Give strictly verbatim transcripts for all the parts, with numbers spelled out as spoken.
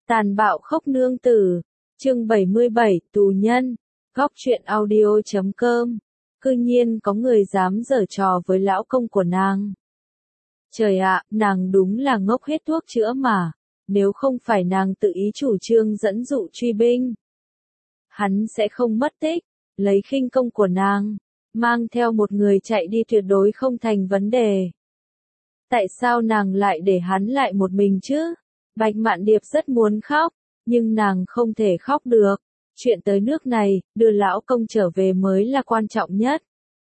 Tàn bạo khốc nương tử, chương bảy mươi bảy, tù nhân, góc truyện audio chấm com. Cư nhiên có người dám giở trò với lão công của nàng. Trời ạ, nàng đúng là ngốc hết thuốc chữa mà, nếu không phải nàng tự ý chủ trương dẫn dụ truy binh. Hắn sẽ không mất tích, lấy khinh công của nàng, mang theo một người chạy đi tuyệt đối không thành vấn đề. Tại sao nàng lại để hắn lại một mình chứ? Bạch Mạn Điệp rất muốn khóc, nhưng nàng không thể khóc được. Chuyện tới nước này, đưa lão công trở về mới là quan trọng nhất.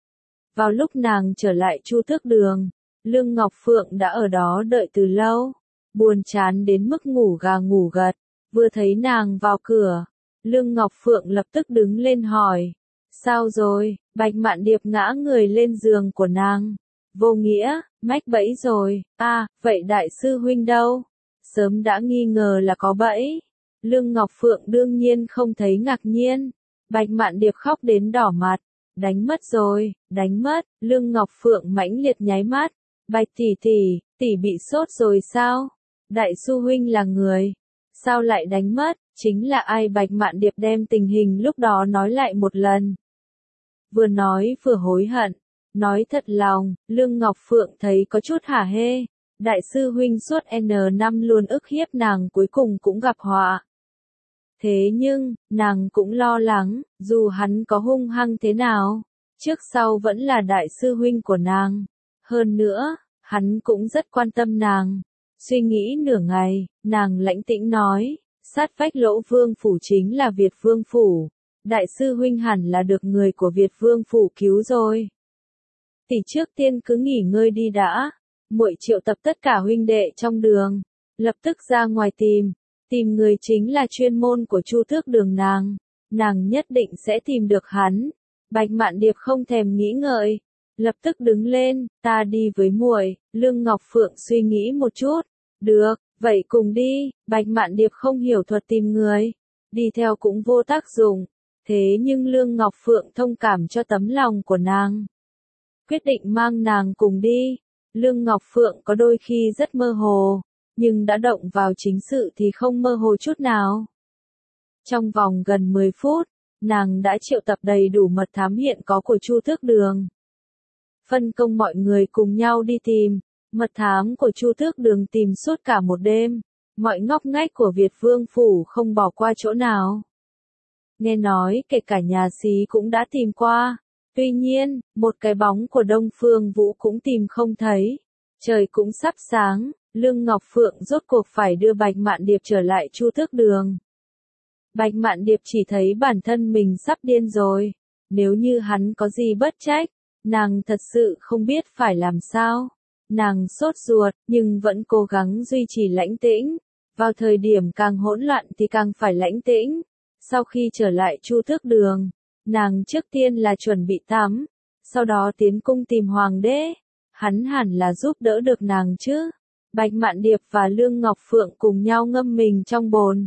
Vào lúc nàng trở lại Chu Tước Đường, Lương Ngọc Phượng đã ở đó đợi từ lâu, buồn chán đến mức ngủ gà ngủ gật. Vừa thấy nàng vào cửa, Lương Ngọc Phượng lập tức đứng lên hỏi, sao rồi? Bạch Mạn Điệp ngã người lên giường của nàng. Vô nghĩa, mách bẫy rồi. À, vậy đại sư huynh đâu? Sớm đã nghi ngờ là có bẫy. Lương Ngọc Phượng đương nhiên không thấy ngạc nhiên. Bạch Mạn Điệp khóc đến đỏ mặt. Đánh mất rồi, đánh mất. Lương Ngọc Phượng mãnh liệt nháy mắt. Bạch tỷ tỷ, tỷ bị sốt rồi sao? Đại sư huynh là người. Sao lại đánh mất? Chính là ai? Bạch Mạn Điệp đem tình hình lúc đó nói lại một lần. Vừa nói vừa hối hận. Nói thật lòng, Lương Ngọc Phượng thấy có chút hả hê. Đại sư huynh suốt N năm luôn ức hiếp nàng cuối cùng cũng gặp họa. Thế nhưng, nàng cũng lo lắng, dù hắn có hung hăng thế nào, trước sau vẫn là đại sư huynh của nàng. Hơn nữa, hắn cũng rất quan tâm nàng. Suy nghĩ nửa ngày, nàng lãnh tĩnh nói, sát vách Lỗ Vương phủ chính là Việt Vương phủ. Đại sư huynh hẳn là được người của Việt Vương phủ cứu rồi. Tỷ trước tiên cứ nghỉ ngơi đi đã. Muội triệu tập tất cả huynh đệ trong đường, lập tức ra ngoài tìm, tìm người chính là chuyên môn của Chu Tước Đường nàng, nàng nhất định sẽ tìm được hắn. Bạch Mạn Điệp không thèm nghĩ ngợi, lập tức đứng lên, ta đi với muội. Lương Ngọc Phượng suy nghĩ một chút, được, vậy cùng đi. Bạch Mạn Điệp không hiểu thuật tìm người, đi theo cũng vô tác dụng, thế nhưng Lương Ngọc Phượng thông cảm cho tấm lòng của nàng, quyết định mang nàng cùng đi. Lương Ngọc Phượng có đôi khi rất mơ hồ, nhưng đã động vào chính sự thì không mơ hồ chút nào. Trong vòng gần mười phút, nàng đã triệu tập đầy đủ mật thám hiện có của Chu Tước Đường. Phân công mọi người cùng nhau đi tìm, mật thám của Chu Tước Đường tìm suốt cả một đêm, mọi ngóc ngách của Việt Vương phủ không bỏ qua chỗ nào. Nghe nói kể cả nhà xí cũng đã tìm qua. Tuy nhiên, một cái bóng của Đông Phương Vũ cũng tìm không thấy. Trời cũng sắp sáng, Lương Ngọc Phượng rốt cuộc phải đưa Bạch Mạn Điệp trở lại Chu Tước Đường. Bạch Mạn Điệp chỉ thấy bản thân mình sắp điên rồi. Nếu như hắn có gì bất trách, nàng thật sự không biết phải làm sao. Nàng sốt ruột, nhưng vẫn cố gắng duy trì lãnh tĩnh. Vào thời điểm càng hỗn loạn thì càng phải lãnh tĩnh. Sau khi trở lại Chu Tước Đường, nàng trước tiên là chuẩn bị tắm, sau đó tiến cung tìm hoàng đế. Hắn hẳn là giúp đỡ được nàng chứ. Bạch Mạn Điệp và Lương Ngọc Phượng cùng nhau ngâm mình trong bồn.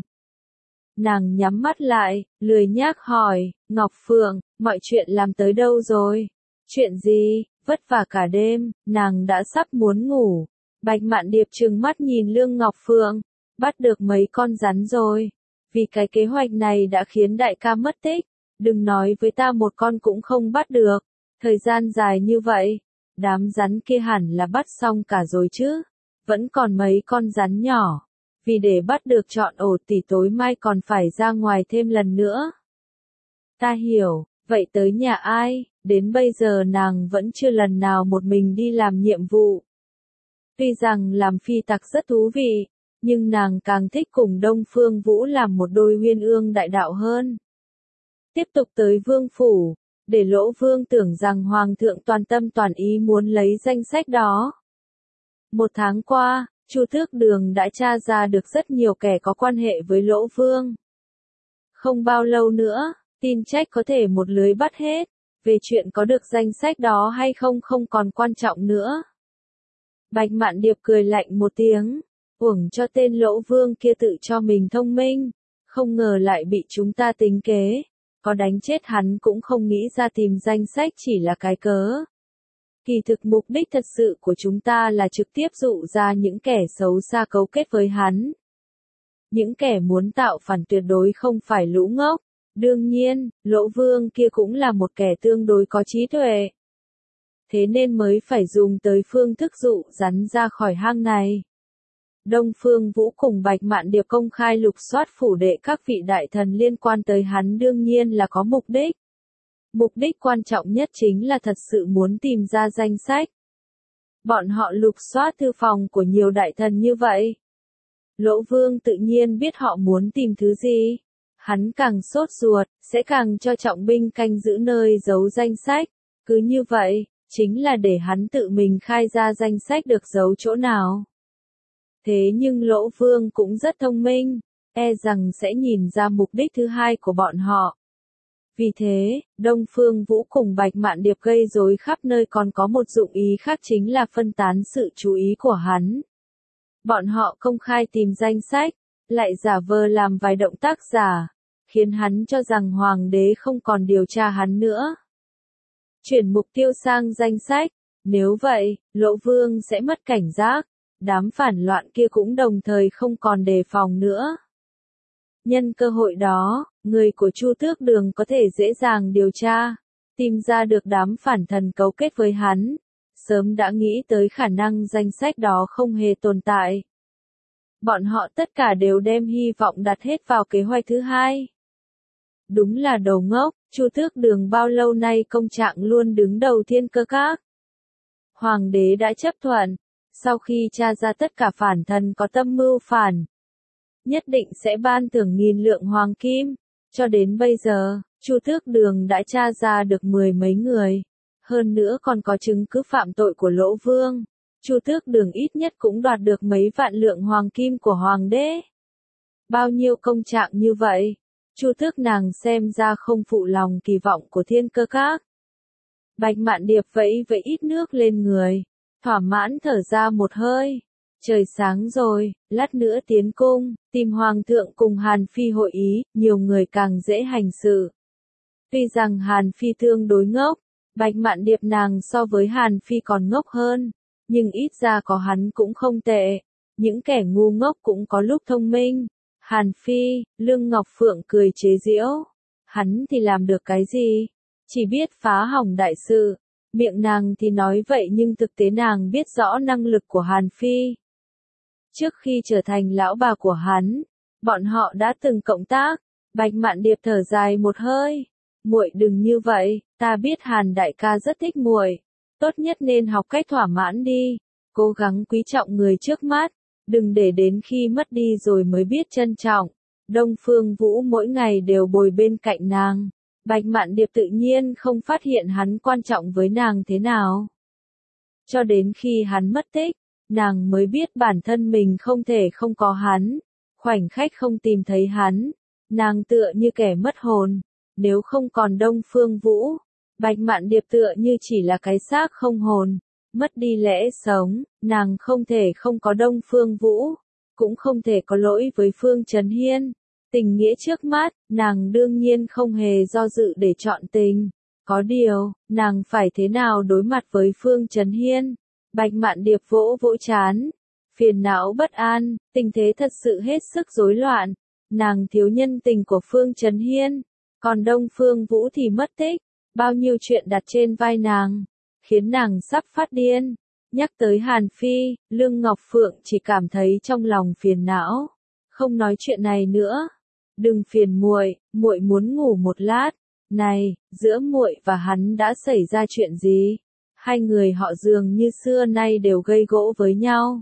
Nàng nhắm mắt lại, lười nhác hỏi, Ngọc Phượng, mọi chuyện làm tới đâu rồi? Chuyện gì? Vất vả cả đêm, nàng đã sắp muốn ngủ. Bạch Mạn Điệp trừng mắt nhìn Lương Ngọc Phượng, bắt được mấy con rắn rồi. Vì cái kế hoạch này đã khiến đại ca mất tích. Đừng nói với ta một con cũng không bắt được. Thời gian dài như vậy, đám rắn kia hẳn là bắt xong cả rồi chứ. Vẫn còn mấy con rắn nhỏ. Vì để bắt được trọn ổ tỷ tối mai còn phải ra ngoài thêm lần nữa. Ta hiểu, vậy tới nhà ai? Đến bây giờ nàng vẫn chưa lần nào một mình đi làm nhiệm vụ. Tuy rằng làm phi tặc rất thú vị, nhưng nàng càng thích cùng Đông Phương Vũ làm một đôi uyên ương đại đạo hơn. Tiếp tục tới vương phủ, để Lỗ Vương tưởng rằng Hoàng thượng toàn tâm toàn ý muốn lấy danh sách đó. Một tháng qua, Chu Tước Đường đã tra ra được rất nhiều kẻ có quan hệ với Lỗ Vương. Không bao lâu nữa, tin trách có thể một lưới bắt hết, về chuyện có được danh sách đó hay không không còn quan trọng nữa. Bạch Mạn Điệp cười lạnh một tiếng, uổng cho tên Lỗ Vương kia tự cho mình thông minh, không ngờ lại bị chúng ta tính kế. Có đánh chết hắn cũng không nghĩ ra tìm danh sách chỉ là cái cớ. Kỳ thực mục đích thật sự của chúng ta là trực tiếp dụ ra những kẻ xấu xa cấu kết với hắn. Những kẻ muốn tạo phản tuyệt đối không phải lũ ngốc. Đương nhiên, Lỗ Vương kia cũng là một kẻ tương đối có trí tuệ. Thế nên mới phải dùng tới phương thức dụ rắn ra khỏi hang này. Đông Phương Vũ cùng Bạch Mạn Điệp công khai lục soát phủ đệ các vị đại thần liên quan tới hắn đương nhiên là có mục đích. Mục đích quan trọng nhất chính là thật sự muốn tìm ra danh sách. Bọn họ lục soát thư phòng của nhiều đại thần như vậy. Lỗ Vương tự nhiên biết họ muốn tìm thứ gì. Hắn càng sốt ruột, sẽ càng cho trọng binh canh giữ nơi giấu danh sách. Cứ như vậy, chính là để hắn tự mình khai ra danh sách được giấu chỗ nào. Thế nhưng Lỗ Vương cũng rất thông minh, e rằng sẽ nhìn ra mục đích thứ hai của bọn họ. Vì thế, Đông Phương Vũ cùng Bạch Mạn Điệp gây rối khắp nơi còn có một dụng ý khác chính là phân tán sự chú ý của hắn. Bọn họ công khai tìm danh sách, lại giả vờ làm vài động tác giả, khiến hắn cho rằng hoàng đế không còn điều tra hắn nữa. Chuyển mục tiêu sang danh sách, nếu vậy, Lỗ Vương sẽ mất cảnh giác, đám phản loạn kia cũng đồng thời không còn đề phòng nữa. Nhân cơ hội đó, người của Chu Tước Đường có thể dễ dàng điều tra, tìm ra được đám phản thần cấu kết với hắn, sớm đã nghĩ tới khả năng danh sách đó không hề tồn tại. Bọn họ tất cả đều đem hy vọng đặt hết vào kế hoạch thứ hai. Đúng là đầu ngốc, Chu Tước Đường bao lâu nay công trạng luôn đứng đầu Thiên Cơ Các. Hoàng đế đã chấp thuận, sau khi tra ra tất cả phản thần có tâm mưu phản, nhất định sẽ ban thưởng nghìn lượng hoàng kim. Cho đến bây giờ, Chu Tước Đường đã tra ra được mười mấy người. Hơn nữa còn có chứng cứ phạm tội của Lỗ Vương. Chu Tước Đường ít nhất cũng đoạt được mấy vạn lượng hoàng kim của hoàng đế. Bao nhiêu công trạng như vậy, Chu Tước nàng xem ra không phụ lòng kỳ vọng của Thiên Cơ Các. Bạch Mạn Điệp vẫy vẫy ít nước lên người, thỏa mãn thở ra một hơi. Trời sáng rồi, lát nữa tiến cung, tìm hoàng thượng cùng Hàn Phi hội ý, nhiều người càng dễ hành sự. Tuy rằng Hàn Phi tương đối ngốc, Bạch Mạn Điệp nàng so với Hàn Phi còn ngốc hơn, nhưng ít ra có hắn cũng không tệ. Những kẻ ngu ngốc cũng có lúc thông minh. Hàn Phi, Lương Ngọc Phượng cười chế giễu. Hắn thì làm được cái gì? Chỉ biết phá hỏng đại sự. Miệng nàng thì nói vậy nhưng thực tế nàng biết rõ năng lực của Hàn Phi. Trước khi trở thành lão bà của hắn, bọn họ đã từng cộng tác. Bạch Mạn Điệp thở dài một hơi. Muội đừng như vậy, ta biết Hàn đại ca rất thích muội, tốt nhất nên học cách thỏa mãn đi, cố gắng quý trọng người trước mắt, đừng để đến khi mất đi rồi mới biết trân trọng. Đông Phương Vũ mỗi ngày đều bồi bên cạnh nàng, Bạch Mạn Điệp tự nhiên không phát hiện hắn quan trọng với nàng thế nào. Cho đến khi hắn mất tích, nàng mới biết bản thân mình không thể không có hắn, khoảnh khắc không tìm thấy hắn, nàng tựa như kẻ mất hồn. Nếu không còn Đông Phương Vũ, Bạch Mạn Điệp tựa như chỉ là cái xác không hồn, mất đi lẽ sống, nàng không thể không có Đông Phương Vũ, cũng không thể có lỗi với Phương Trấn Hiên. Tình nghĩa trước mắt, nàng đương nhiên không hề do dự để chọn tình. Có điều, nàng phải thế nào đối mặt với Phương Trấn Hiên? Bạch Mạn Điệp vỗ vỗ chán, phiền não bất an, tình thế thật sự hết sức rối loạn. Nàng thiếu nhân tình của Phương Trấn Hiên. Còn Đông Phương Vũ thì mất tích, bao nhiêu chuyện đặt trên vai nàng, khiến nàng sắp phát điên. Nhắc tới Hàn Phi, Lương Ngọc Phượng chỉ cảm thấy trong lòng phiền não, không nói chuyện này nữa. Đừng phiền muội, muội muốn ngủ một lát. Này, giữa muội và hắn đã xảy ra chuyện gì? Hai người họ dường như xưa nay đều gây gỗ với nhau.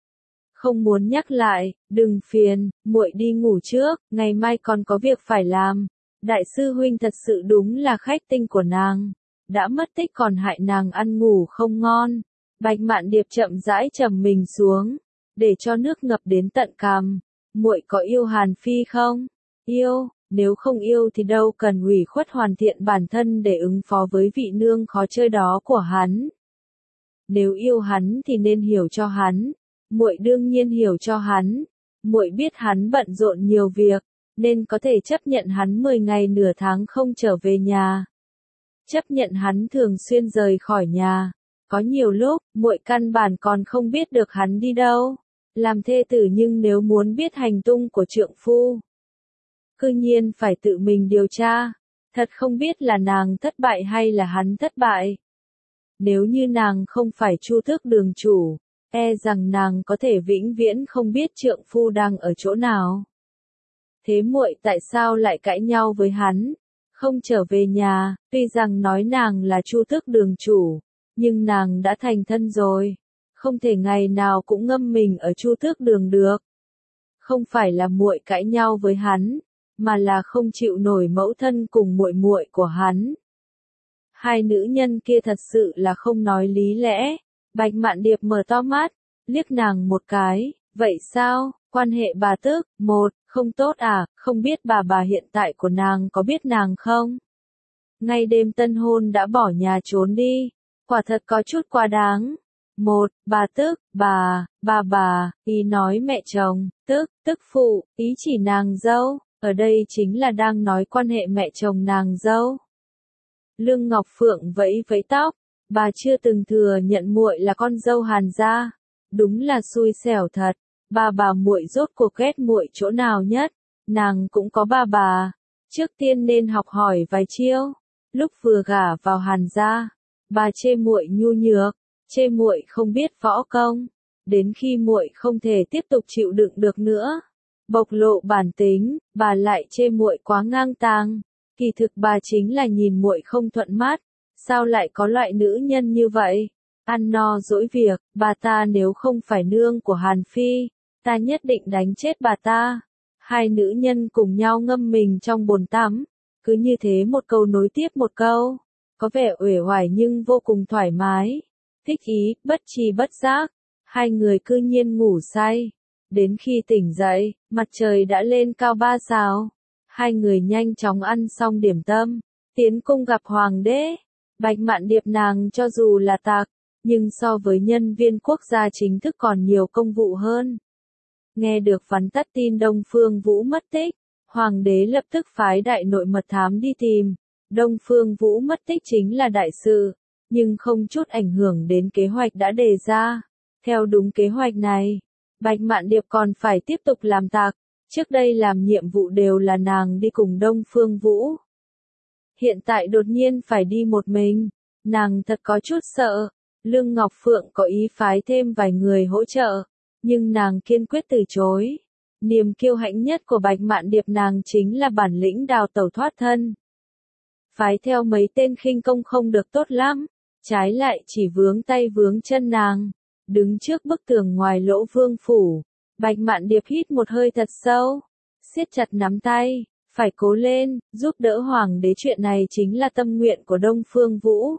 Không muốn nhắc lại, đừng phiền, muội đi ngủ trước, ngày mai còn có việc phải làm. Đại sư huynh thật sự đúng là khách tinh của nàng, đã mất tích còn hại nàng ăn ngủ không ngon. Bạch Mạn Điệp chậm rãi trầm mình xuống, để cho nước ngập đến tận cằm. Muội có yêu Hàn Phi không? Yêu, nếu không yêu thì đâu cần ủy khuất hoàn thiện bản thân để ứng phó với vị nương khó chơi đó của hắn. Nếu yêu hắn thì nên hiểu cho hắn, muội đương nhiên hiểu cho hắn. Muội biết hắn bận rộn nhiều việc, nên có thể chấp nhận hắn mười ngày nửa tháng không trở về nhà. Chấp nhận hắn thường xuyên rời khỏi nhà. Có nhiều lúc, muội căn bản còn không biết được hắn đi đâu. làm thê tử nhưng nếu muốn biết hành tung của trượng phu, cư nhiên phải tự mình điều tra. Thật không biết là nàng thất bại hay là hắn thất bại. Nếu như nàng không phải Chu Tước Đường chủ, e rằng nàng có thể vĩnh viễn không biết trượng phu đang ở chỗ nào. Thế muội tại sao lại cãi nhau với hắn, không trở về nhà? Tuy rằng nói nàng là Chu Tước Đường chủ, nhưng nàng đã thành thân rồi, không thể ngày nào cũng ngâm mình ở Chu Tước Đường được. Không phải là muội cãi nhau với hắn, mà là không chịu nổi mẫu thân cùng muội muội của hắn. Hai nữ nhân kia thật sự là không nói lý lẽ. Bạch Mạn Điệp mở to mắt, liếc nàng một cái. Vậy sao, quan hệ bà Tước, một, không tốt à, không biết bà bà hiện tại của nàng có biết nàng không? Ngay đêm tân hôn đã bỏ nhà trốn đi, quả thật có chút quá đáng. Một, bà Tước, bà, bà bà, ý nói mẹ chồng, tức, tức phụ, ý chỉ nàng dâu, ở đây chính là đang nói quan hệ mẹ chồng nàng dâu. Lương Ngọc Phượng vẫy vẫy tóc, bà chưa từng thừa nhận muội là con dâu Hàn gia, đúng là xui xẻo thật. Bà bà muội rốt cuộc ghét muội chỗ nào nhất? Nàng cũng có bà bà, trước tiên nên học hỏi vài chiêu. Lúc vừa gả vào Hàn gia, bà chê muội nhu nhược, chê muội không biết võ công, đến khi muội không thể tiếp tục chịu đựng được nữa, bộc lộ bản tính, bà lại chê muội quá ngang tàng. Kỳ thực bà chính là nhìn muội không thuận mắt, sao lại có loại nữ nhân như vậy? Ăn no dỗi việc, bà ta nếu không phải nương của Hàn Phi, ta nhất định đánh chết bà ta. Hai nữ nhân cùng nhau ngâm mình trong bồn tắm, cứ như thế một câu nối tiếp một câu, có vẻ uể oải nhưng vô cùng thoải mái, thích ý, bất tri bất giác, hai người cư nhiên ngủ say. Đến khi tỉnh dậy, mặt trời đã lên cao ba sao. Hai người nhanh chóng ăn xong điểm tâm, tiến cung gặp hoàng đế. Bạch Mạn Điệp nàng cho dù là tạc, nhưng so với nhân viên quốc gia chính thức còn nhiều công vụ hơn. Nghe được vắn tắt tin Đông Phương Vũ mất tích, hoàng đế lập tức phái đại nội mật thám đi tìm. Đông Phương Vũ mất tích chính là đại sự, nhưng không chút ảnh hưởng đến kế hoạch đã đề ra. Theo đúng kế hoạch này, Bạch Mạn Điệp còn phải tiếp tục làm tạc. Trước đây làm nhiệm vụ đều là nàng đi cùng Đông Phương Vũ. Hiện tại đột nhiên phải đi một mình, nàng thật có chút sợ. Lương Ngọc Phượng có ý phái thêm vài người hỗ trợ, nhưng nàng kiên quyết từ chối. Niềm kiêu hãnh nhất của Bạch Mạn Điệp nàng chính là bản lĩnh đào tẩu thoát thân. Phái theo mấy tên khinh công không được tốt lắm, trái lại chỉ vướng tay vướng chân nàng. Đứng trước bức tường ngoài Lỗ Vương phủ, Bạch Mạn Điệp hít một hơi thật sâu, siết chặt nắm tay, phải cố lên, giúp đỡ hoàng đế. Chuyện này chính là tâm nguyện của Đông Phương Vũ.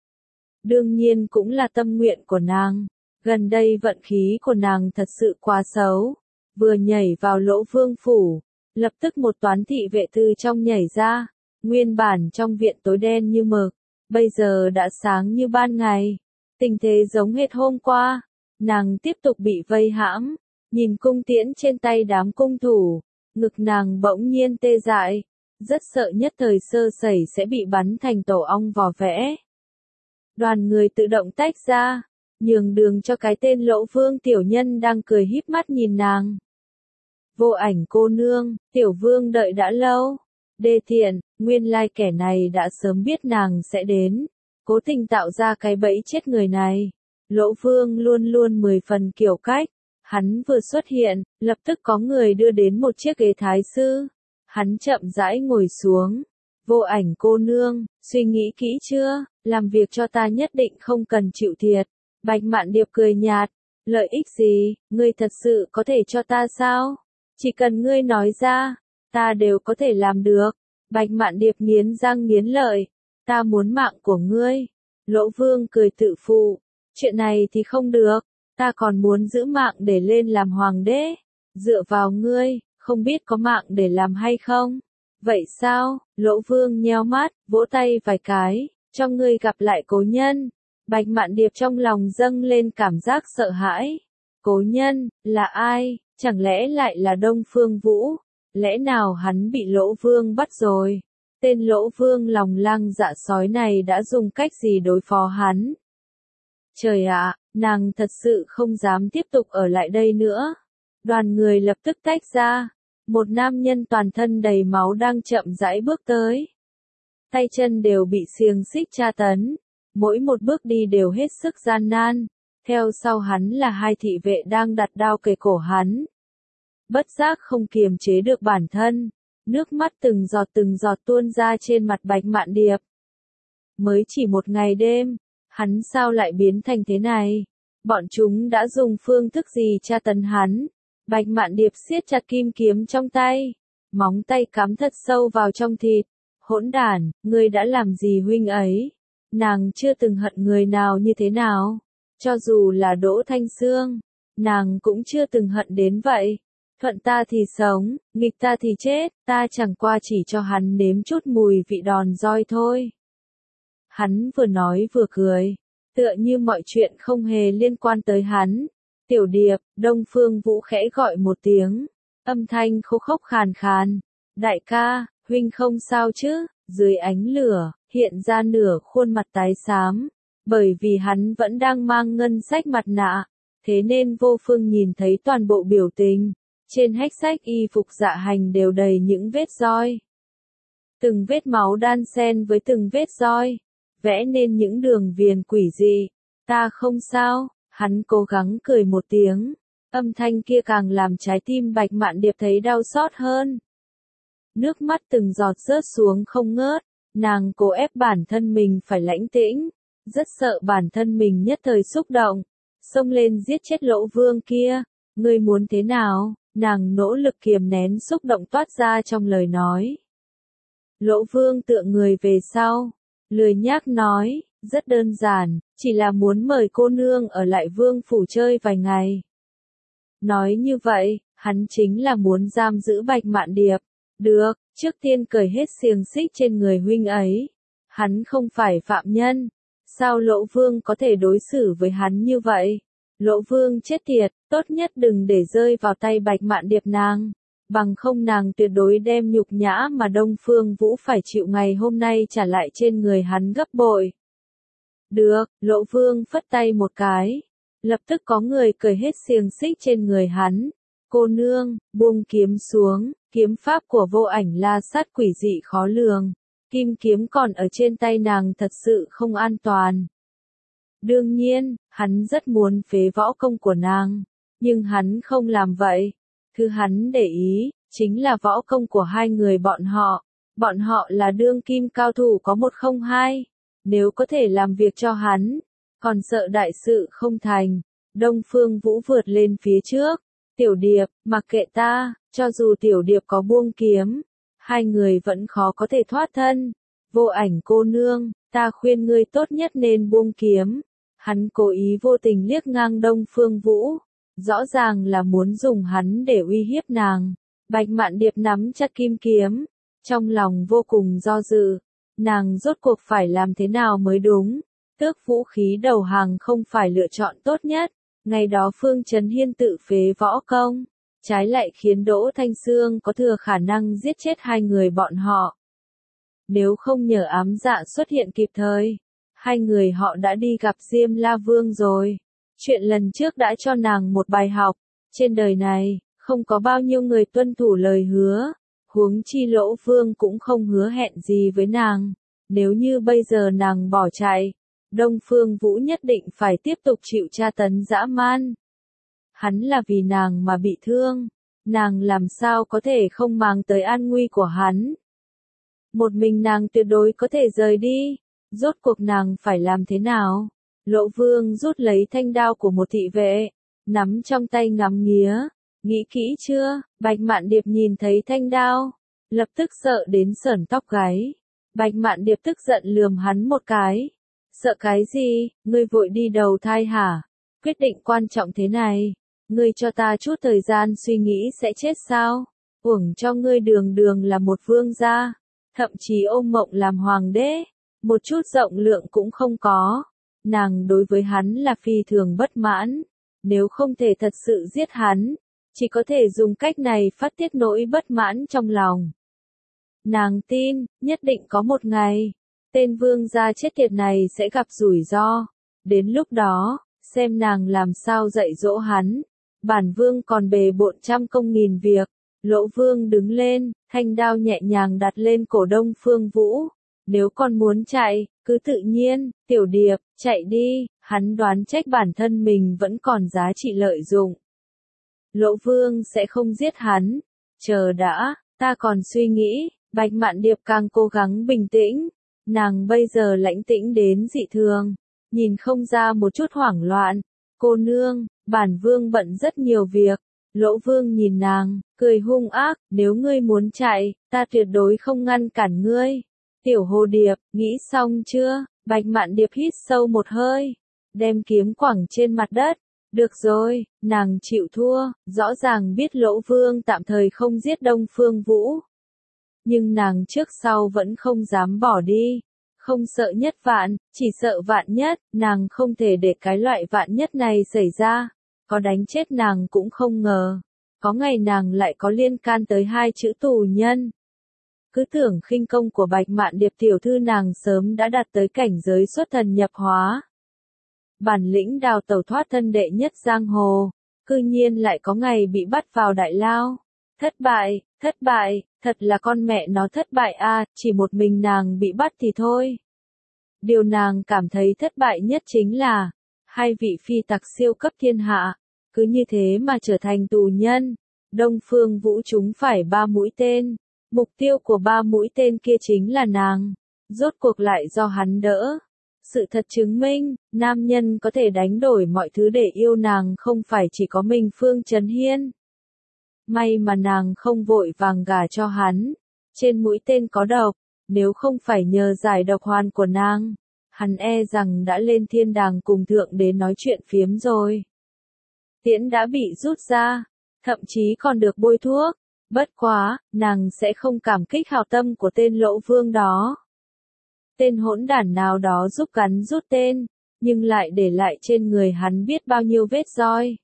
Đương nhiên cũng là tâm nguyện của nàng. Gần đây vận khí của nàng thật sự quá xấu. Vừa nhảy vào Lỗ Vương phủ, lập tức một toán thị vệ từ trong nhảy ra. Nguyên bản trong viện tối đen như mực, bây giờ đã sáng như ban ngày. Tình thế giống hệt hôm qua. Nàng tiếp tục bị vây hãm. Nhìn cung tiễn trên tay đám cung thủ, ngực nàng bỗng nhiên tê dại, rất sợ nhất thời sơ sẩy sẽ bị bắn thành tổ ong vò vẽ. Đoàn người tự động tách ra, nhường đường cho cái tên Lỗ Vương tiểu nhân đang cười híp mắt nhìn nàng. Vô Ảnh cô nương, tiểu vương đợi đã lâu. Đê tiện, nguyên lai kẻ này đã sớm biết nàng sẽ đến, cố tình tạo ra cái bẫy chết người này. Lỗ Vương luôn luôn mười phần kiểu cách. Hắn vừa xuất hiện, lập tức có người đưa đến một chiếc ghế thái sư. Hắn chậm rãi ngồi xuống. Vô Ảnh cô nương, suy nghĩ kỹ chưa, làm việc cho ta nhất định không cần chịu thiệt. Bạch Mạn Điệp cười nhạt, lợi ích gì, ngươi thật sự có thể cho ta sao? Chỉ cần ngươi nói ra, ta đều có thể làm được. Bạch Mạn Điệp nghiến răng nghiến lợi, ta muốn mạng của ngươi. Lỗ Vương cười tự phụ, chuyện này thì không được. Ta còn muốn giữ mạng để lên làm hoàng đế. Dựa vào ngươi, không biết có mạng để làm hay không? Vậy sao? Lỗ Vương nheo mắt, vỗ tay vài cái, cho ngươi gặp lại cố nhân. Bạch Mạn Điệp trong lòng dâng lên cảm giác sợ hãi. Cố nhân, là ai? Chẳng lẽ lại là Đông Phương Vũ? Lẽ nào hắn bị Lỗ Vương bắt rồi? Tên Lỗ Vương lòng lang dạ sói này đã dùng cách gì đối phó hắn? Trời ạ, Nàng thật sự không dám tiếp tục ở lại đây nữa. Đoàn người lập tức tách ra. Một nam nhân toàn thân đầy máu đang chậm rãi bước tới. Tay chân đều bị xiềng xích tra tấn. Mỗi một bước đi đều hết sức gian nan. Theo sau hắn là hai thị vệ đang đặt đao kề cổ hắn. Bất giác không kiềm chế được bản thân. Nước mắt từng giọt từng giọt tuôn ra trên mặt Bạch Mạn Điệp. Mới chỉ một ngày đêm, hắn sao lại biến thành thế này? Bọn chúng đã dùng phương thức gì tra tấn hắn? Bạch Mạn Điệp siết chặt kim kiếm trong tay, móng tay cắm thật sâu vào trong thịt. Hỗn đản, ngươi đã làm gì huynh ấy? Nàng chưa từng hận người nào như thế nào. Cho dù là Đỗ Thanh Sương, nàng cũng chưa từng hận đến vậy. Thuận ta thì sống, nghịch ta thì chết, ta chẳng qua chỉ cho hắn nếm chút mùi vị đòn roi thôi. Hắn vừa nói vừa cười, tựa như mọi chuyện không hề liên quan tới hắn. Tiểu Điệp, Đông Phương Vũ khẽ gọi một tiếng, âm thanh khô khốc khàn khàn. Đại ca, huynh không sao chứ? Dưới ánh lửa, hiện ra nửa khuôn mặt tái xám, bởi vì hắn vẫn đang mang ngân sách mặt nạ, thế nên vô phương nhìn thấy toàn bộ biểu tình. Trên hách sách y phục Dạ Hành đều đầy những vết roi. Từng vết máu đan xen với từng vết roi, vẽ nên những đường viền quỷ dị. Ta không sao, hắn cố gắng cười một tiếng, âm thanh kia càng làm trái tim Bạch Mạn Điệp thấy đau xót hơn. Nước mắt từng giọt rớt xuống không ngớt, nàng cố ép bản thân mình phải lãnh tĩnh, rất sợ bản thân mình nhất thời xúc động, xông lên giết chết Lỗ Vương kia. Ngươi muốn thế nào? Nàng nỗ lực kiềm nén xúc động toát ra trong lời nói. Lỗ Vương tựa người về sau, lười nhác nói, rất đơn giản, chỉ là muốn mời cô nương ở lại vương phủ chơi vài ngày. Nói như vậy, hắn chính là muốn giam giữ Bạch Mạn Điệp. Được, trước tiên cởi hết xiềng xích trên người huynh ấy. Hắn không phải phạm nhân. Sao Lỗ Vương có thể đối xử với hắn như vậy? Lỗ Vương chết tiệt, tốt nhất đừng để rơi vào tay Bạch Mạn Điệp nàng. Bằng không nàng tuyệt đối đem nhục nhã mà Đông Phương Vũ phải chịu ngày hôm nay trả lại trên người hắn gấp bội. Được, Lỗ Vương phất tay một cái. Lập tức có người cởi hết xiềng xích trên người hắn. Cô nương, buông kiếm xuống, kiếm pháp của Vô Ảnh La Sát quỷ dị khó lường. Kim kiếm còn ở trên tay nàng thật sự không an toàn. Đương nhiên, hắn rất muốn phế võ công của nàng, nhưng hắn không làm vậy. Thứ hắn để ý, chính là võ công của hai người bọn họ. Bọn họ là đương kim cao thủ có một không hai. Nếu có thể làm việc cho hắn, còn sợ đại sự không thành. Đông Phương Vũ vượt lên phía trước. Tiểu Điệp, mặc kệ ta, cho dù Tiểu Điệp có buông kiếm, hai người vẫn khó có thể thoát thân. Vô Ảnh cô nương, ta khuyên ngươi tốt nhất nên buông kiếm. Hắn cố ý vô tình liếc ngang Đông Phương Vũ, rõ ràng là muốn dùng hắn để uy hiếp nàng. Bạch Mạn Điệp nắm chặt kim kiếm, trong lòng vô cùng do dự, nàng rốt cuộc phải làm thế nào mới đúng. Tước vũ khí đầu hàng không phải lựa chọn tốt nhất. Ngày đó Phương Chấn Hiên tự phế võ công, trái lại khiến Đỗ Thanh Sương có thừa khả năng giết chết hai người bọn họ. Nếu không nhờ ám dạ xuất hiện kịp thời, hai người họ đã đi gặp Diêm La Vương rồi. Chuyện lần trước đã cho nàng một bài học, trên đời này, không có bao nhiêu người tuân thủ lời hứa, huống chi Lỗ Vương cũng không hứa hẹn gì với nàng. Nếu như bây giờ nàng bỏ chạy, Đông Phương Vũ nhất định phải tiếp tục chịu tra tấn dã man. Hắn là vì nàng mà bị thương, nàng làm sao có thể không mang tới an nguy của hắn. Một mình nàng tuyệt đối có thể rời đi, rốt cuộc nàng phải làm thế nào? Lỗ Vương rút lấy thanh đao của một thị vệ, nắm trong tay ngắm nghía, nghĩ kỹ chưa? Bạch Mạn Điệp nhìn thấy thanh đao, lập tức sợ đến sởn tóc gáy. Bạch Mạn Điệp tức giận lườm hắn một cái. Sợ cái gì, ngươi vội đi đầu thai hả? Quyết định quan trọng thế này, ngươi cho ta chút thời gian suy nghĩ sẽ chết sao? Uổng cho ngươi đường đường là một vương gia, thậm chí ôm mộng làm hoàng đế, một chút rộng lượng cũng không có. Nàng đối với hắn là phi thường bất mãn, nếu không thể thật sự giết hắn, chỉ có thể dùng cách này phát tiết nỗi bất mãn trong lòng. Nàng tin, nhất định có một ngày, tên vương gia chết tiệt này sẽ gặp rủi ro. Đến lúc đó, xem nàng làm sao dạy dỗ hắn. Bản vương còn bề bộn trăm công nghìn việc. Lỗ vương đứng lên, thanh đao nhẹ nhàng đặt lên cổ Đông Phương Vũ. Nếu con muốn chạy, cứ tự nhiên, tiểu điệp, chạy đi. Hắn đoán trách bản thân mình vẫn còn giá trị lợi dụng. Lỗ vương sẽ không giết hắn. Chờ đã, ta còn suy nghĩ. Bạch Mạn Điệp càng cố gắng bình tĩnh. Nàng bây giờ lãnh tĩnh đến dị thường. Nhìn không ra một chút hoảng loạn. Cô nương, bản vương bận rất nhiều việc. Lỗ vương nhìn nàng, cười hung ác. Nếu ngươi muốn chạy, ta tuyệt đối không ngăn cản ngươi. Tiểu Hồ Điệp, nghĩ xong chưa? Bạch Mạn Điệp hít sâu một hơi. Đem kiếm quẳng trên mặt đất. Được rồi, nàng chịu thua. Rõ ràng biết Lỗ vương tạm thời không giết Đông Phương Vũ. Nhưng nàng trước sau vẫn không dám bỏ đi. Không sợ nhất vạn, chỉ sợ vạn nhất. Nàng không thể để cái loại vạn nhất này xảy ra. Có đánh chết nàng cũng không ngờ. Có ngày nàng lại có liên can tới hai chữ tù nhân. Cứ tưởng khinh công của Bạch Mạn Điệp tiểu thư nàng sớm đã đạt tới cảnh giới xuất thần nhập hóa. Bản lĩnh đào tẩu thoát thân đệ nhất giang hồ. Cư nhiên lại có ngày bị bắt vào đại lao. Thất bại, thất bại, thật là con mẹ nó thất bại a, chỉ một mình nàng bị bắt thì thôi. Điều nàng cảm thấy thất bại nhất chính là, hai vị phi tặc siêu cấp thiên hạ, cứ như thế mà trở thành tù nhân. Đông Phương Vũ chúng phải ba mũi tên, mục tiêu của ba mũi tên kia chính là nàng, rốt cuộc lại do hắn đỡ. Sự thật chứng minh, nam nhân có thể đánh đổi mọi thứ để yêu nàng không phải chỉ có mình Phương Trấn Hiên. May mà nàng không vội vàng gả cho hắn. Trên mũi tên có độc, nếu không phải nhờ giải độc hoàn của nàng, hắn e rằng đã lên thiên đàng cùng thượng đế nói chuyện phiếm rồi. Tiễn đã bị rút ra, thậm chí còn được bôi thuốc. Bất quá, nàng sẽ không cảm kích hảo tâm của tên Lỗ vương đó. Tên hỗn đản nào đó giúp gắn rút tên, nhưng lại để lại trên người hắn biết bao nhiêu vết roi.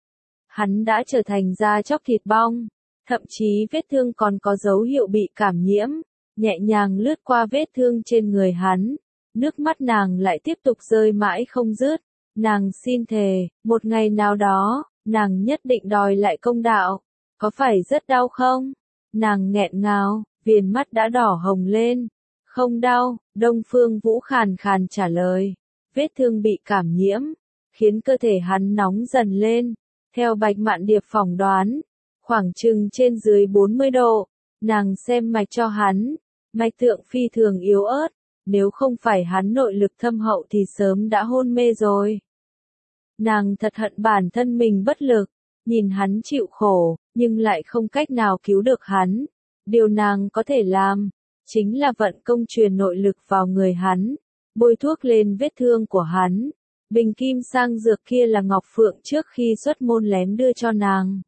Hắn đã trở thành da chóc thịt bong, thậm chí vết thương còn có dấu hiệu bị cảm nhiễm, nhẹ nhàng lướt qua vết thương trên người hắn, nước mắt nàng lại tiếp tục rơi mãi không dứt. Nàng xin thề, một ngày nào đó, nàng nhất định đòi lại công đạo. Có phải rất đau không? Nàng nghẹn ngào, viền mắt đã đỏ hồng lên. Không đau, Đông Phương Vũ khàn khàn trả lời. Vết thương bị cảm nhiễm, khiến cơ thể hắn nóng dần lên. Theo Bạch Mạn Điệp phỏng đoán, khoảng chừng trên dưới bốn mươi độ, nàng xem mạch cho hắn, mạch tượng phi thường yếu ớt, nếu không phải hắn nội lực thâm hậu thì sớm đã hôn mê rồi. Nàng thật hận bản thân mình bất lực, nhìn hắn chịu khổ, nhưng lại không cách nào cứu được hắn. Điều nàng có thể làm, chính là vận công truyền nội lực vào người hắn, bôi thuốc lên vết thương của hắn. Bình kim sang dược kia là Ngọc Phượng trước khi xuất môn lén đưa cho nàng.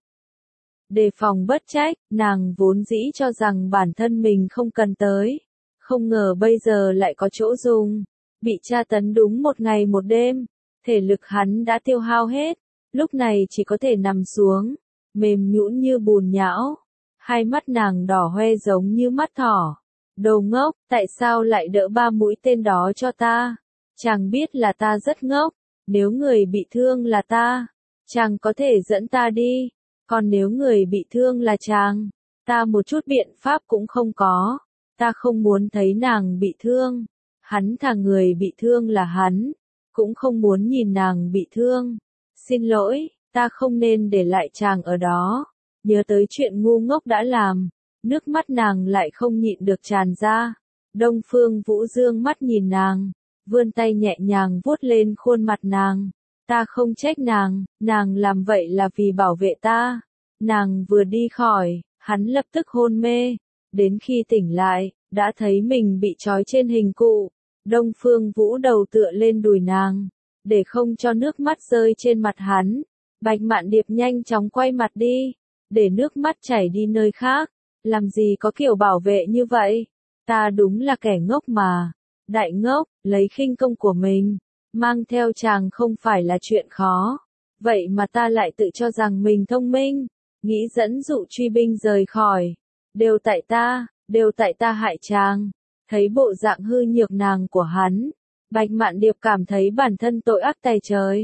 Đề phòng bất trách, nàng vốn dĩ cho rằng bản thân mình không cần tới. Không ngờ bây giờ lại có chỗ dùng. Bị tra tấn đúng một ngày một đêm. Thể lực hắn đã tiêu hao hết. Lúc này chỉ có thể nằm xuống. Mềm nhũn như bùn nhão. Hai mắt nàng đỏ hoe giống như mắt thỏ. Đồ ngốc, tại sao lại đỡ ba mũi tên đó cho ta? Chàng biết là ta rất ngốc, nếu người bị thương là ta, chàng có thể dẫn ta đi, còn nếu người bị thương là chàng, ta một chút biện pháp cũng không có, ta không muốn thấy nàng bị thương, hắn thà người bị thương là hắn, cũng không muốn nhìn nàng bị thương, xin lỗi, ta không nên để lại chàng ở đó, nhớ tới chuyện ngu ngốc đã làm, nước mắt nàng lại không nhịn được tràn ra, Đông Phương Vũ dương mắt nhìn nàng. Vươn tay nhẹ nhàng vuốt lên khuôn mặt nàng. Ta không trách nàng, nàng làm vậy là vì bảo vệ ta. Nàng vừa đi khỏi, hắn lập tức hôn mê. Đến khi tỉnh lại, đã thấy mình bị trói trên hình cụ. Đông Phương Vũ đầu tựa lên đùi nàng, để không cho nước mắt rơi trên mặt hắn. Bạch Mạn Điệp nhanh chóng quay mặt đi, để nước mắt chảy đi nơi khác. Làm gì có kiểu bảo vệ như vậy? Ta đúng là kẻ ngốc mà. Đại ngốc, lấy khinh công của mình, mang theo chàng không phải là chuyện khó. Vậy mà ta lại tự cho rằng mình thông minh, nghĩ dẫn dụ truy binh rời khỏi. Đều tại ta, đều tại ta hại chàng. Thấy bộ dạng hư nhược nàng của hắn, Bạch Mạn Điệp cảm thấy bản thân tội ác tày trời.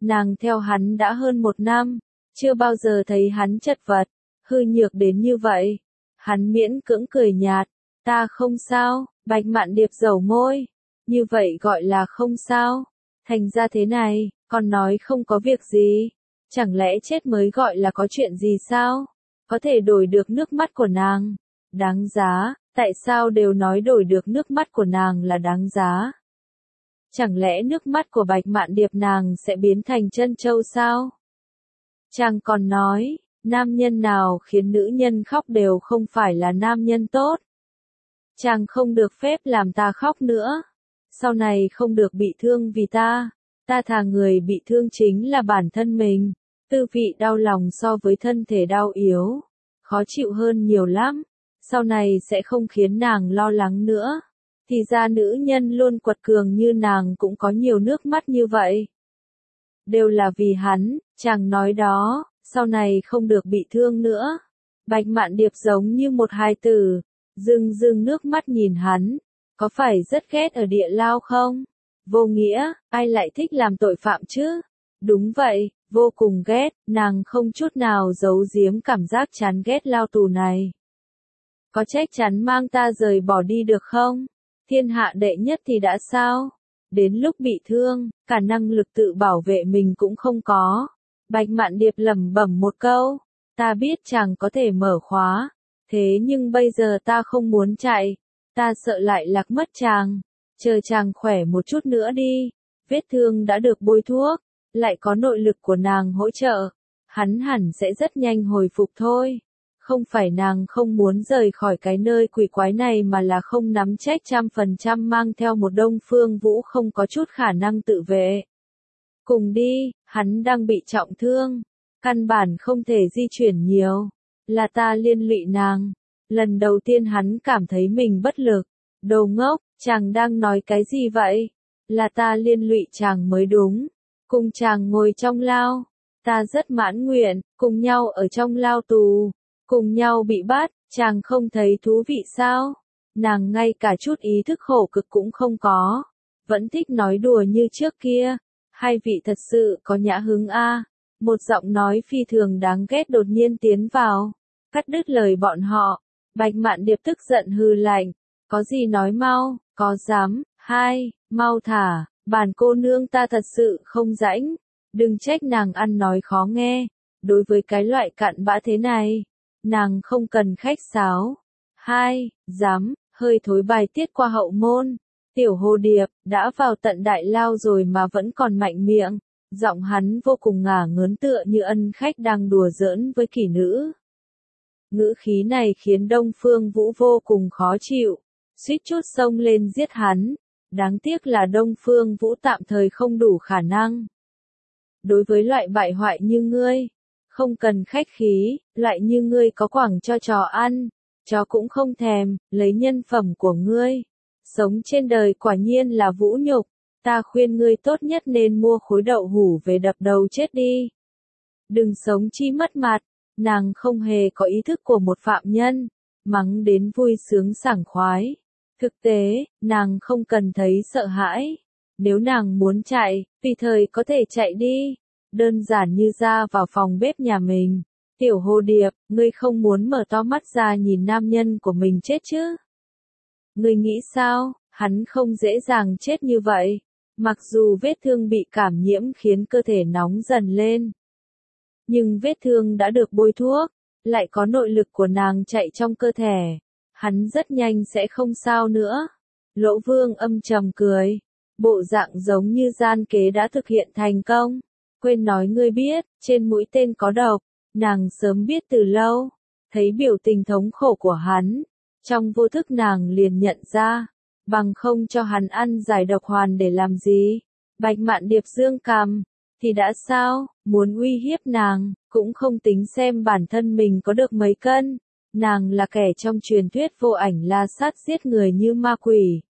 Nàng theo hắn đã hơn một năm, chưa bao giờ thấy hắn chật vật, hư nhược đến như vậy. Hắn miễn cưỡng cười nhạt, ta không sao, Bạch Mạn Điệp dầu môi, như vậy gọi là không sao, thành ra thế này, còn nói không có việc gì, chẳng lẽ chết mới gọi là có chuyện gì sao, có thể đổi được nước mắt của nàng, đáng giá, tại sao đều nói đổi được nước mắt của nàng là đáng giá? Chẳng lẽ nước mắt của Bạch Mạn Điệp nàng sẽ biến thành trân châu sao? Chàng còn nói, nam nhân nào khiến nữ nhân khóc đều không phải là nam nhân tốt. Chàng không được phép làm ta khóc nữa. Sau này không được bị thương vì ta. Ta thà người bị thương chính là bản thân mình. Tư vị đau lòng so với thân thể đau yếu. Khó chịu hơn nhiều lắm. Sau này sẽ không khiến nàng lo lắng nữa. Thì ra nữ nhân luôn quật cường như nàng cũng có nhiều nước mắt như vậy. Đều là vì hắn, chàng nói đó, sau này không được bị thương nữa. Bạch Mạn Điệp giống như một hài tử, rưng rưng nước mắt nhìn hắn, có phải rất ghét ở địa lao không? Vô nghĩa, ai lại thích làm tội phạm chứ? Đúng vậy, vô cùng ghét, nàng không chút nào giấu giếm cảm giác chán ghét lao tù này. Có chắc chắn mang ta rời bỏ đi được không? Thiên hạ đệ nhất thì đã sao? Đến lúc bị thương, cả năng lực tự bảo vệ mình cũng không có. Bạch Mạn Điệp lẩm bẩm một câu, ta biết chàng có thể mở khóa, thế nhưng bây giờ ta không muốn chạy, ta sợ lại lạc mất chàng, chờ chàng khỏe một chút nữa đi, vết thương đã được bôi thuốc, lại có nội lực của nàng hỗ trợ, hắn hẳn sẽ rất nhanh hồi phục thôi. Không phải nàng không muốn rời khỏi cái nơi quỷ quái này mà là không nắm chắc trăm phần trăm mang theo một Đông Phương Vũ không có chút khả năng tự vệ. Cùng đi, hắn đang bị trọng thương, căn bản không thể di chuyển nhiều, là ta liên lụy nàng. Lần đầu tiên hắn cảm thấy mình bất lực, đồ ngốc, chàng đang nói cái gì vậy? Là ta liên lụy chàng mới đúng, cùng chàng ngồi trong lao, ta rất mãn nguyện, cùng nhau ở trong lao tù. Cùng nhau bị bắt, chàng không thấy thú vị sao? Nàng ngay cả chút ý thức khổ cực cũng không có. Vẫn thích nói đùa như trước kia. Hai vị thật sự có nhã hứng a. Một giọng nói phi thường đáng ghét đột nhiên tiến vào. Cắt đứt lời bọn họ. Bạch Mạn Điệp tức giận hừ lạnh. Có gì nói mau, có dám, hai, mau thả. Bản cô nương ta thật sự không rãnh. Đừng trách nàng ăn nói khó nghe. Đối với cái loại cặn bã thế này. Nàng không cần khách sáo. Hai, dám, hơi thối bài tiết qua hậu môn. Tiểu Hồ Điệp, đã vào tận đại lao rồi mà vẫn còn mạnh miệng. Giọng hắn vô cùng ngả ngớn tựa như ân khách đang đùa giỡn với kỷ nữ. Ngữ khí này khiến Đông Phương Vũ vô cùng khó chịu. Suýt chút xông lên giết hắn. Đáng tiếc là Đông Phương Vũ tạm thời không đủ khả năng. Đối với loại bại hoại như ngươi, không cần khách khí, loại như ngươi có quẳng cho chó ăn, chó cũng không thèm, lấy nhân phẩm của ngươi. Sống trên đời quả nhiên là vũ nhục, ta khuyên ngươi tốt nhất nên mua khối đậu hủ về đập đầu chết đi. Đừng sống chi mất mặt, nàng không hề có ý thức của một phạm nhân, mắng đến vui sướng sảng khoái. Thực tế, nàng không cần thấy sợ hãi. Nếu nàng muốn chạy, tùy thời có thể chạy đi. Đơn giản như ra vào phòng bếp nhà mình. Tiểu Hồ Điệp, ngươi không muốn mở to mắt ra nhìn nam nhân của mình chết chứ? Ngươi nghĩ sao, hắn không dễ dàng chết như vậy. Mặc dù vết thương bị cảm nhiễm khiến cơ thể nóng dần lên. Nhưng vết thương đã được bôi thuốc, lại có nội lực của nàng chạy trong cơ thể. Hắn rất nhanh sẽ không sao nữa. Lỗ Vương âm trầm cười. Bộ dạng giống như gian kế đã thực hiện thành công. Quên nói ngươi biết, trên mũi tên có độc, nàng sớm biết từ lâu, thấy biểu tình thống khổ của hắn, trong vô thức nàng liền nhận ra, bằng không cho hắn ăn giải độc hoàn để làm gì, Bạch Mạn Điệp dương cằm, thì đã sao, muốn uy hiếp nàng, cũng không tính xem bản thân mình có được mấy cân, nàng là kẻ trong truyền thuyết vô ảnh la sát giết người như ma quỷ.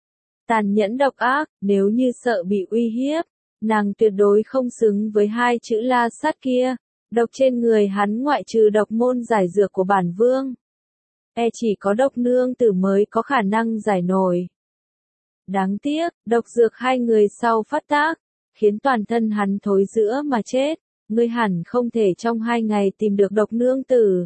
Tàn nhẫn độc ác, nếu như sợ bị uy hiếp, nàng tuyệt đối không xứng với hai chữ la sát kia, độc trên người hắn ngoại trừ độc môn giải dược của bản vương. E chỉ có độc nương tử mới có khả năng giải nổi. Đáng tiếc, độc dược hai người sau phát tác, khiến toàn thân hắn thối rữa mà chết. Ngươi hẳn không thể trong hai ngày tìm được độc nương tử.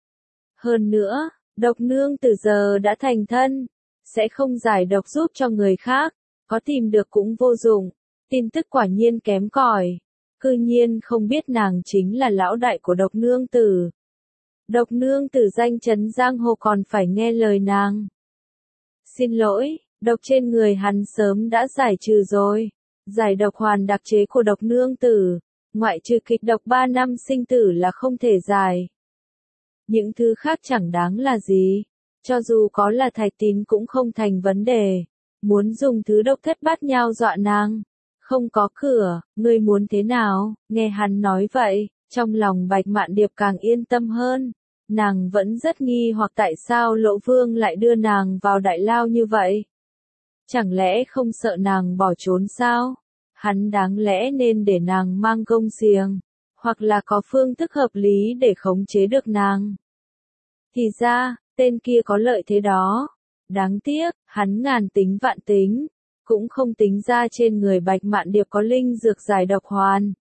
Hơn nữa, độc nương tử giờ đã thành thân, sẽ không giải độc giúp cho người khác, có tìm được cũng vô dụng. Tin tức quả nhiên kém cỏi. Cư nhiên không biết nàng chính là lão đại của độc nương tử. Độc nương tử danh chấn giang hồ còn phải nghe lời nàng. Xin lỗi, độc trên người hắn sớm đã giải trừ rồi. Giải độc hoàn đặc chế của độc nương tử, ngoại trừ kịch độc ba năm sinh tử là không thể giải. Những thứ khác chẳng đáng là gì. Cho dù có là thạch tín cũng không thành vấn đề. Muốn dùng thứ độc thất bát nhao dọa nàng. Không có cửa, ngươi muốn thế nào? Nghe hắn nói vậy, trong lòng Bạch Mạn Điệp càng yên tâm hơn. Nàng vẫn rất nghi hoặc tại sao Lỗ Vương lại đưa nàng vào đại lao như vậy. Chẳng lẽ không sợ nàng bỏ trốn sao? Hắn đáng lẽ nên để nàng mang gông xiềng, hoặc là có phương thức hợp lý để khống chế được nàng. Thì ra, tên kia có lợi thế đó. Đáng tiếc, hắn ngàn tính vạn tính, cũng không tính ra trên người Bạch Mạn Điệp có linh dược giải độc hoàn.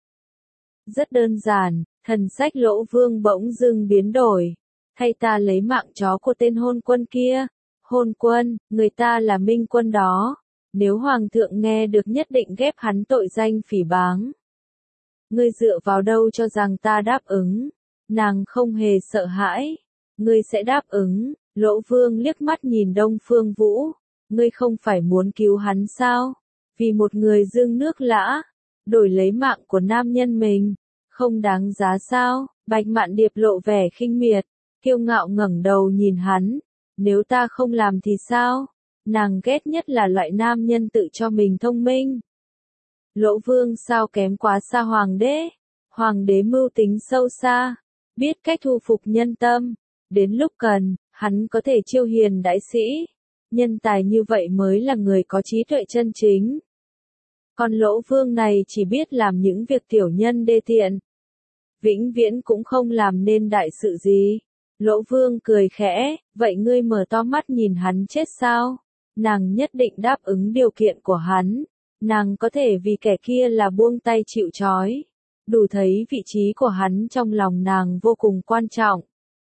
Rất đơn giản, thần sách Lỗ Vương bỗng dưng biến đổi. Thay ta lấy mạng chó của tên hôn quân kia. Hôn quân, người ta là minh quân đó. Nếu hoàng thượng nghe được nhất định ghép hắn tội danh phỉ báng. Ngươi dựa vào đâu cho rằng ta đáp ứng? Nàng không hề sợ hãi. Ngươi sẽ đáp ứng. Lỗ Vương liếc mắt nhìn Đông Phương Vũ. Ngươi không phải muốn cứu hắn sao? Vì một người dương nước lã, đổi lấy mạng của nam nhân mình, không đáng giá sao? Bạch Mạn Điệp lộ vẻ khinh miệt, kiêu ngạo ngẩng đầu nhìn hắn. Nếu ta không làm thì sao? Nàng ghét nhất là loại nam nhân tự cho mình thông minh. Lỗ Vương sao kém quá xa hoàng đế? Hoàng đế mưu tính sâu xa, biết cách thu phục nhân tâm. Đến lúc cần, hắn có thể chiêu hiền đại sĩ. Nhân tài như vậy mới là người có trí tuệ chân chính. Còn Lỗ Vương này chỉ biết làm những việc tiểu nhân đê tiện. Vĩnh viễn cũng không làm nên đại sự gì. Lỗ Vương cười khẽ, vậy ngươi mở to mắt nhìn hắn chết sao? Nàng nhất định đáp ứng điều kiện của hắn. Nàng có thể vì kẻ kia là buông tay chịu trói. Đủ thấy vị trí của hắn trong lòng nàng vô cùng quan trọng.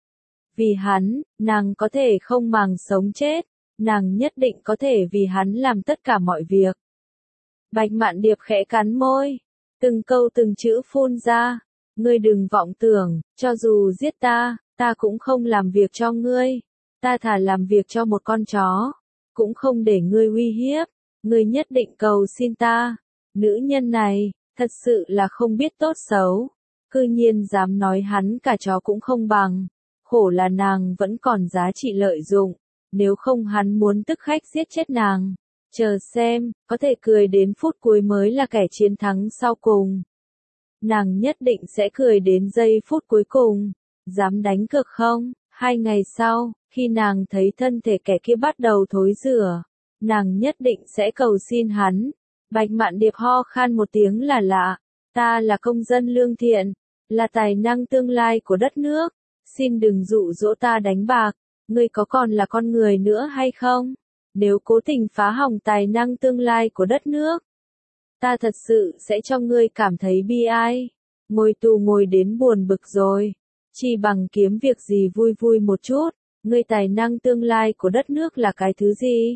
Vì hắn, nàng có thể không màng sống chết. Nàng nhất định có thể vì hắn làm tất cả mọi việc. Bạch Mạn Điệp khẽ cắn môi. Từng câu từng chữ phun ra. Ngươi đừng vọng tưởng, cho dù giết ta, ta cũng không làm việc cho ngươi. Ta thà làm việc cho một con chó. Cũng không để ngươi uy hiếp. Ngươi nhất định cầu xin ta. Nữ nhân này, thật sự là không biết tốt xấu. Cư nhiên dám nói hắn cả chó cũng không bằng. Khổ là nàng vẫn còn giá trị lợi dụng. Nếu không hắn muốn tức khách giết chết nàng. Chờ xem, có thể cười đến phút cuối mới là kẻ chiến thắng sau cùng. Nàng nhất định sẽ cười đến giây phút cuối cùng. Dám đánh cược không? Hai ngày sau, khi nàng thấy thân thể kẻ kia bắt đầu thối rữa, nàng nhất định sẽ cầu xin hắn. Bạch Mạn Điệp ho khan một tiếng là lạ. Ta là công dân lương thiện, là tài năng tương lai của đất nước. Xin đừng dụ dỗ ta đánh bạc. Ngươi có còn là con người nữa hay không? Nếu cố tình phá hỏng tài năng tương lai của đất nước, ta thật sự sẽ cho ngươi cảm thấy bi ai. Ngồi tù ngồi đến buồn bực rồi. Chỉ bằng kiếm việc gì vui vui một chút. Ngươi tài năng tương lai của đất nước là cái thứ gì?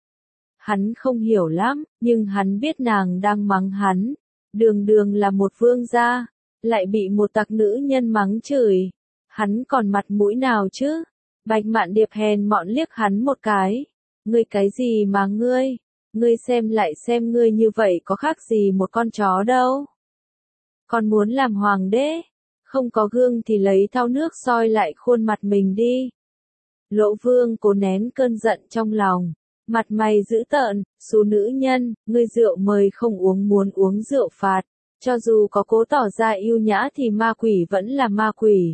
Hắn không hiểu lắm, nhưng hắn biết nàng đang mắng hắn. Đường đường là một vương gia, lại bị một tặc nữ nhân mắng chửi. Hắn còn mặt mũi nào chứ? Bạch Mạn Điệp hèn mọn liếc hắn một cái. Ngươi cái gì mà ngươi? Ngươi xem lại xem ngươi như vậy có khác gì một con chó đâu. Còn muốn làm hoàng đế? Không có gương thì lấy thau nước soi lại khuôn mặt mình đi. Lỗ Vương cố nén cơn giận trong lòng. Mặt mày dữ tợn, số nữ nhân, ngươi rượu mời không uống muốn uống rượu phạt. Cho dù có cố tỏ ra yêu nhã thì ma quỷ vẫn là ma quỷ.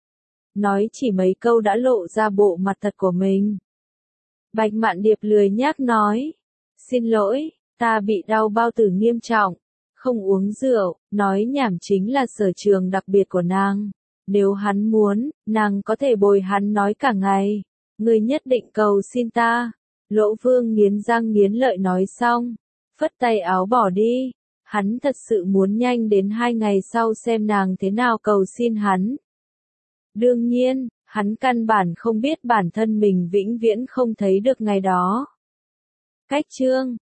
Nói chỉ mấy câu đã lộ ra bộ mặt thật của mình. Bạch Mạn Điệp lười nhác nói. Xin lỗi, ta bị đau bao tử nghiêm trọng. Không uống rượu, nói nhảm chính là sở trường đặc biệt của nàng. Nếu hắn muốn, nàng có thể bồi hắn nói cả ngày. Ngươi nhất định cầu xin ta. Lỗ Vương nghiến răng nghiến lợi nói xong. Phất tay áo bỏ đi. Hắn thật sự muốn nhanh đến hai ngày sau xem nàng thế nào cầu xin hắn. Đương nhiên, hắn căn bản không biết bản thân mình vĩnh viễn không thấy được ngày đó. Cách chương